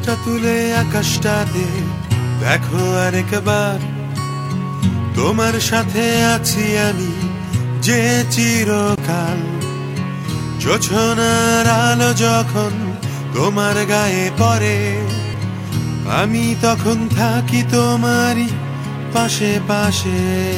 চোখটা তুলে আকাশটাতে দেখো আরেকবার, তোমার সাথে আছি আমি যে চিরকাল। জোছনার আলো যখন তোমার গায়ে পড়ে, আমি তখন থাকি তোমারই পাশে পাশে।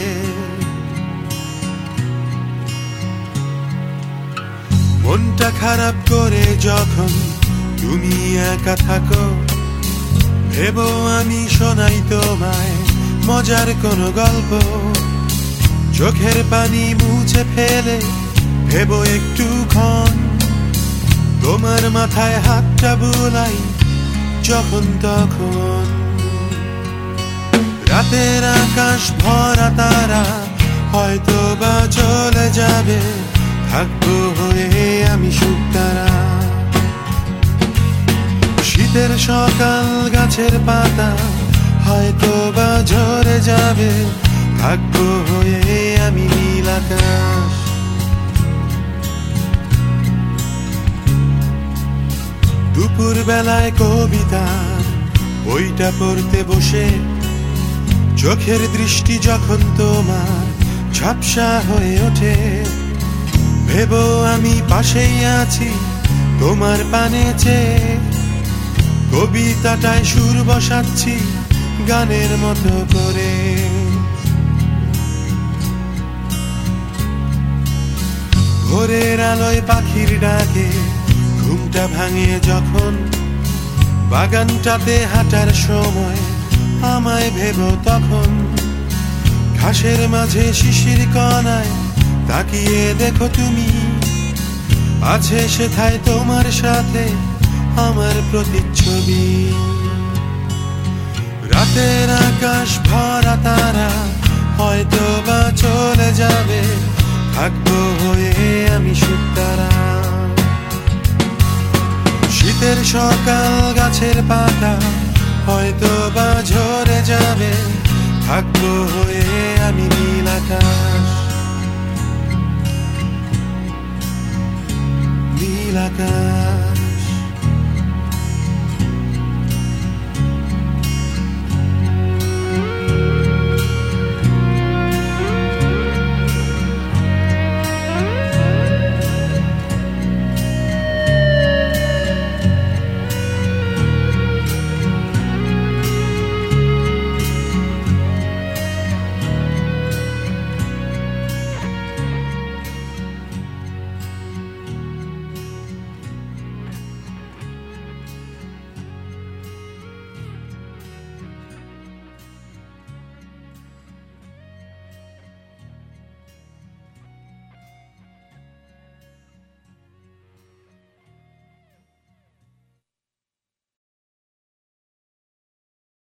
মনটা খারাপ করে যখন তুমি একা থাকো, ভেবো আমি শোনাই তোমায় মজার কোনো গল্প। চোখের পানি মুছে ফেলে ভেবো একটুক্ষণ, তোমার মাথায় হাতটা বুলাই যখন তখন। রাতের আকাশ ভরা তারা হয়তো বা চলে যাবে, থাকবো হয়ে আমি শুকতারা। শীতের সকাল গাছের পাতা হয়তো বা ঝরে যাবে, থাকবো হয়ে আমি নীল আকাশ। দুপুর বেলায় কবিতা বইটা পড়তে বসে, চোখের দৃষ্টি যখন তোমার ঝাপসা হয়ে ওঠে, ভেবো আমি পাশেই আছি তোমার পানে চেয়ে। কবিতাটায় সুর বসাচ্ছি গানের মতো করে। ভোরের আলোয় পাখির ডাকে ঘুমটা ভাঙে যখন, বাগানটাতে হাঁটার সময় আমায় ভেবো তখন। ঘাসের মাঝে শিশির কণায় তাকিয়ে দেখো তুমি, আছে সেথায় তোমার সাথে আমার প্রতিচ্ছবি। রাতের আকাশ ভরা তারা হয়তো বা চলে যাবে, থাকবো হয়ে আমি শুকতারা। শীতের সকাল গাছের পাতা হয়তো বা ঝরে যাবে, থাকবো হয়ে আমি নীল আকাশ, নীল আকাশ।